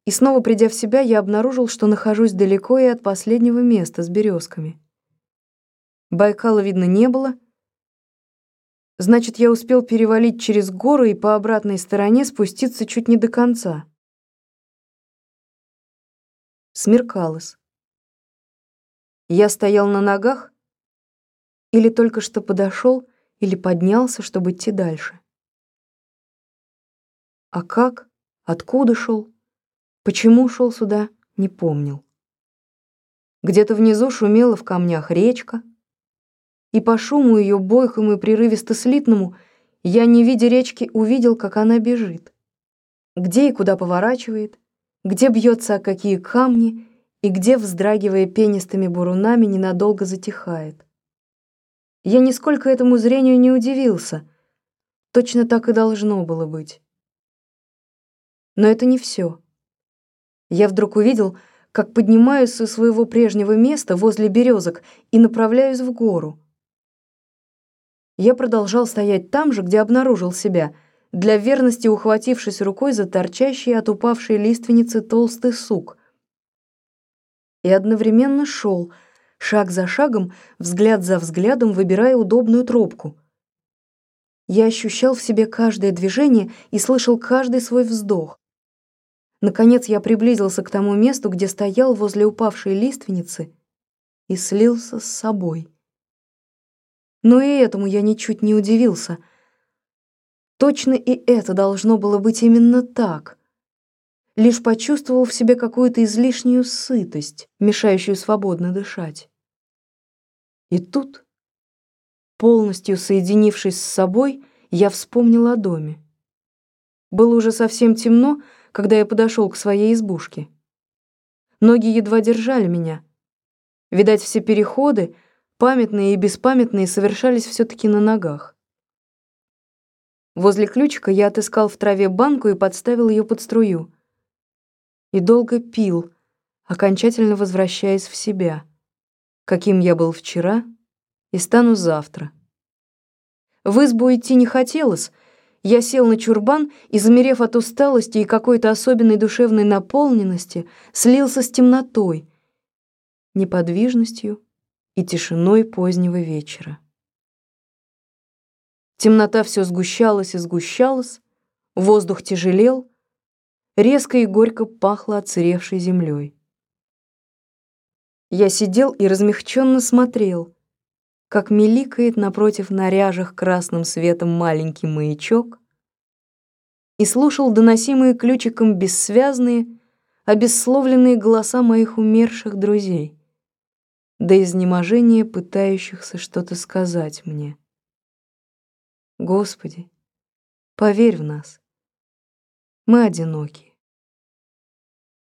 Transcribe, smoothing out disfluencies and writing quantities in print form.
И снова придя в себя, я обнаружил, что нахожусь далеко и от последнего места с березками. Байкала видно не было. Значит, я успел перевалить через гору и по обратной стороне спуститься чуть не до конца. Смеркалось. Я стоял на ногах или только что подошел, или поднялся, чтобы идти дальше. А как? Откуда шел? Почему шел сюда? Не помнил. Где-то внизу шумела в камнях речка, и по шуму ее бойкому и прерывисто-слитному я, не видя речки, увидел, как она бежит. Где и куда поворачивает, где бьется о какие камни и где, вздрагивая пенистыми бурунами, ненадолго затихает. Я нисколько этому зрению не удивился. Точно так и должно было быть. Но это не все. Я вдруг увидел, как поднимаюсь со своего прежнего места возле березок и направляюсь в гору. Я продолжал стоять там же, где обнаружил себя, для верности ухватившись рукой за торчащий от упавшей лиственницы толстый сук. И одновременно шел, шаг за шагом, взгляд за взглядом, выбирая удобную тропку. Я ощущал в себе каждое движение и слышал каждый свой вздох. Наконец я приблизился к тому месту, где стоял возле упавшей лиственницы, и слился с собой. Но и этому я ничуть не удивился. Точно и это должно было быть именно так. Лишь почувствовал в себе какую-то излишнюю сытость, мешающую свободно дышать. И тут, полностью соединившись с собой, я вспомнил о доме. Было уже совсем темно, когда я подошел к своей избушке. Ноги едва держали меня. Видать, все переходы, памятные и беспамятные, совершались все-таки на ногах. Возле ключика я отыскал в траве банку и подставил ее под струю. И долго пил, окончательно возвращаясь в себя, каким я был вчера и стану завтра. В избу идти не хотелось. Я сел на чурбан и, замерев от усталости и какой-то особенной душевной наполненности, слился с темнотой, неподвижностью и тишиной позднего вечера. Темнота все сгущалась и сгущалась, воздух тяжелел, резко и горько пахло отсыревшей землей. Я сидел и размягченно смотрел, как меликает напротив на ряжах красным светом маленький маячок, и слушал доносимые ключиком бессвязные, обессловленные голоса моих умерших друзей, до изнеможения пытающихся что-то сказать мне. Господи, поверь в нас, мы одиноки.